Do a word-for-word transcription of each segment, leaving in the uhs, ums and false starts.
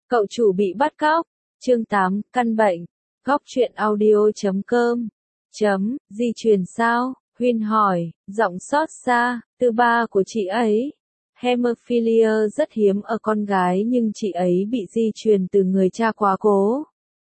Cậu chủ bị bắt cóc. Chương tám, căn bệnh. Góc truyện audio chấm com. Chấm, di truyền sao? Huyên hỏi, giọng xót xa, từ ba của chị ấy. Hemophilia rất hiếm ở con gái nhưng chị ấy bị di truyền từ người cha quá cố.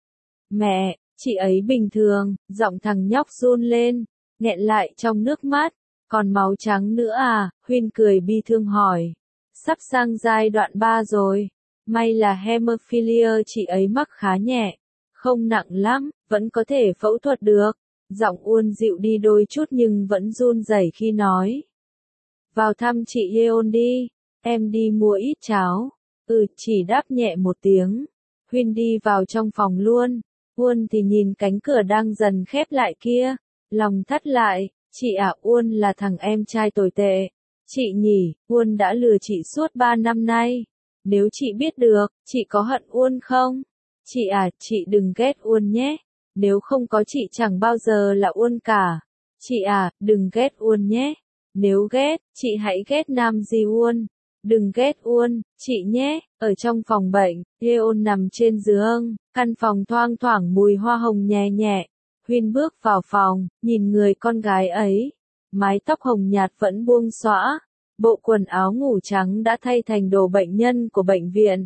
Mẹ, chị ấy bình thường, giọng thằng nhóc run lên, nghẹn lại trong nước mắt. Còn máu trắng nữa à? Huyên cười bi thương hỏi. Sắp sang giai đoạn ba rồi. May là hemophilia chị ấy mắc khá nhẹ. Không nặng lắm, vẫn có thể phẫu thuật được. Giọng Uôn dịu đi đôi chút nhưng vẫn run rẩy khi nói. Vào thăm chị Yeon đi. Em đi mua ít cháo. Ừ, chỉ đáp nhẹ một tiếng. Huyên đi vào trong phòng luôn. Uôn thì nhìn cánh cửa đang dần khép lại kia. Lòng thắt lại. Chị à, Uôn là thằng em trai tồi tệ. Chị nhỉ, Uôn đã lừa chị suốt ba năm nay. Nếu chị biết được, chị có hận Uôn không? Chị à, chị đừng ghét Uôn nhé. Nếu không có chị chẳng bao giờ là Uôn cả. Chị à, đừng ghét Uôn nhé. Nếu ghét, chị hãy ghét Nam Di Uôn. Đừng ghét Uôn, chị nhé. Ở trong phòng bệnh, Yeon nằm trên giường, căn phòng thoang thoảng mùi hoa hồng nhẹ nhẹ. Huyên bước vào phòng, nhìn người con gái ấy. Mái tóc hồng nhạt vẫn buông xõa. Bộ quần áo ngủ trắng đã thay thành đồ bệnh nhân của bệnh viện.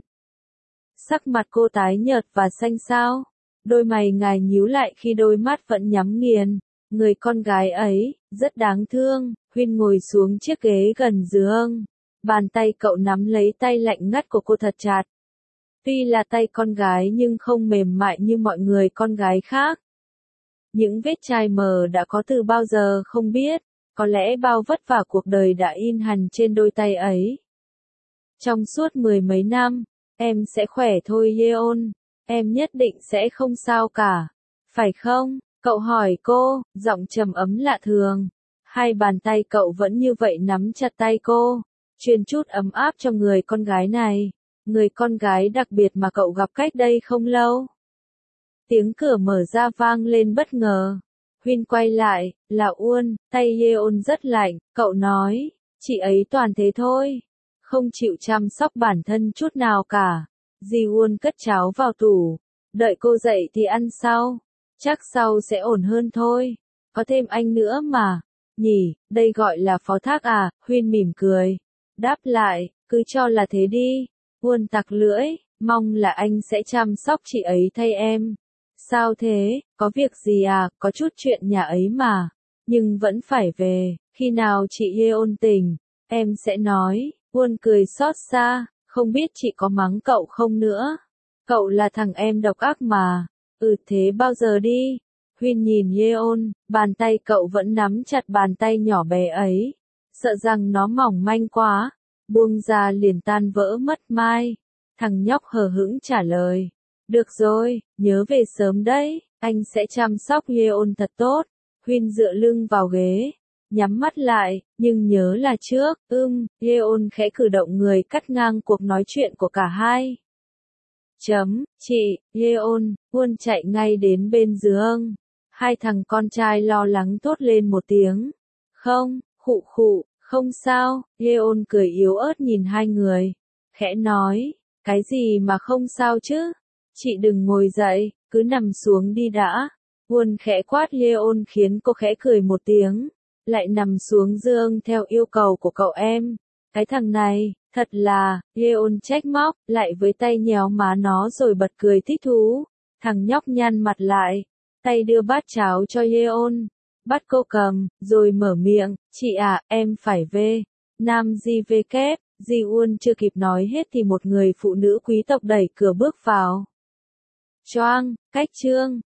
Sắc mặt cô tái nhợt và xanh xao. Đôi mày ngài nhíu lại khi đôi mắt vẫn nhắm nghiền. Người con gái ấy, rất đáng thương. Huyên ngồi xuống chiếc ghế gần giường. Bàn tay cậu nắm lấy tay lạnh ngắt của cô thật chặt. Tuy là tay con gái nhưng không mềm mại như mọi người con gái khác. Những vết chai mờ đã có từ bao giờ không biết. Có lẽ bao vất vả cuộc đời đã in hằn trên đôi tay ấy. Trong suốt mười mấy năm, em sẽ khỏe thôi Yeon. Em nhất định sẽ không sao cả. Phải không? Cậu hỏi cô, giọng trầm ấm lạ thường. Hai bàn tay cậu vẫn như vậy nắm chặt tay cô. Truyền chút ấm áp cho người con gái này. Người con gái đặc biệt mà cậu gặp cách đây không lâu. Tiếng cửa mở ra vang lên bất ngờ. Huyên quay lại, là Uôn, tay Yeon rất lạnh, cậu nói, chị ấy toàn thế thôi. Không chịu chăm sóc bản thân chút nào cả. Ji Uôn cất cháo vào tủ. Đợi cô dậy thì ăn sau. Chắc sau sẽ ổn hơn thôi. Có thêm anh nữa mà. Nhỉ, đây gọi là phó thác à? Huyên mỉm cười. Đáp lại, cứ cho là thế đi. Uôn tặc lưỡi, mong là anh sẽ chăm sóc chị ấy thay em. Sao thế, có việc gì à, có chút chuyện nhà ấy mà. Nhưng vẫn phải về, khi nào chị Yeon tỉnh, em sẽ nói. Uôn cười xót xa, không biết chị có mắng cậu không nữa. Cậu là thằng em độc ác mà. Ừ thế bao giờ đi. Huyên nhìn Yeon, bàn tay cậu vẫn nắm chặt bàn tay nhỏ bé ấy. Sợ rằng nó mỏng manh quá. Buông ra liền tan vỡ mất mai. Thằng nhóc hờ hững trả lời. Được rồi, nhớ về sớm đấy, anh sẽ chăm sóc Yeon thật tốt. Huyên dựa lưng vào ghế, nhắm mắt lại, nhưng nhớ là trước, ưm, Yeon khẽ cử động người cắt ngang cuộc nói chuyện của cả hai. Chấm, chị, Yeon, Uôn chạy ngay đến bên giường. Hai thằng con trai lo lắng thốt lên một tiếng. Không, khụ khụ, không sao, Yeon cười yếu ớt nhìn hai người. Khẽ nói, cái gì mà không sao chứ? Chị đừng ngồi dậy, cứ nằm xuống đi đã. Uôn khẽ quát Yeon khiến cô khẽ cười một tiếng. Lại nằm xuống giường theo yêu cầu của cậu em. Cái thằng này, thật là, Yeon trách móc, lại với tay nhéo má nó rồi bật cười thích thú. Thằng nhóc nhăn mặt lại, tay đưa bát cháo cho Yeon. Bắt cô cầm, rồi mở miệng, chị à, em phải về. Nam Di về kép, Di Uôn chưa kịp nói hết thì một người phụ nữ quý tộc đẩy cửa bước vào. Choang, cách chương.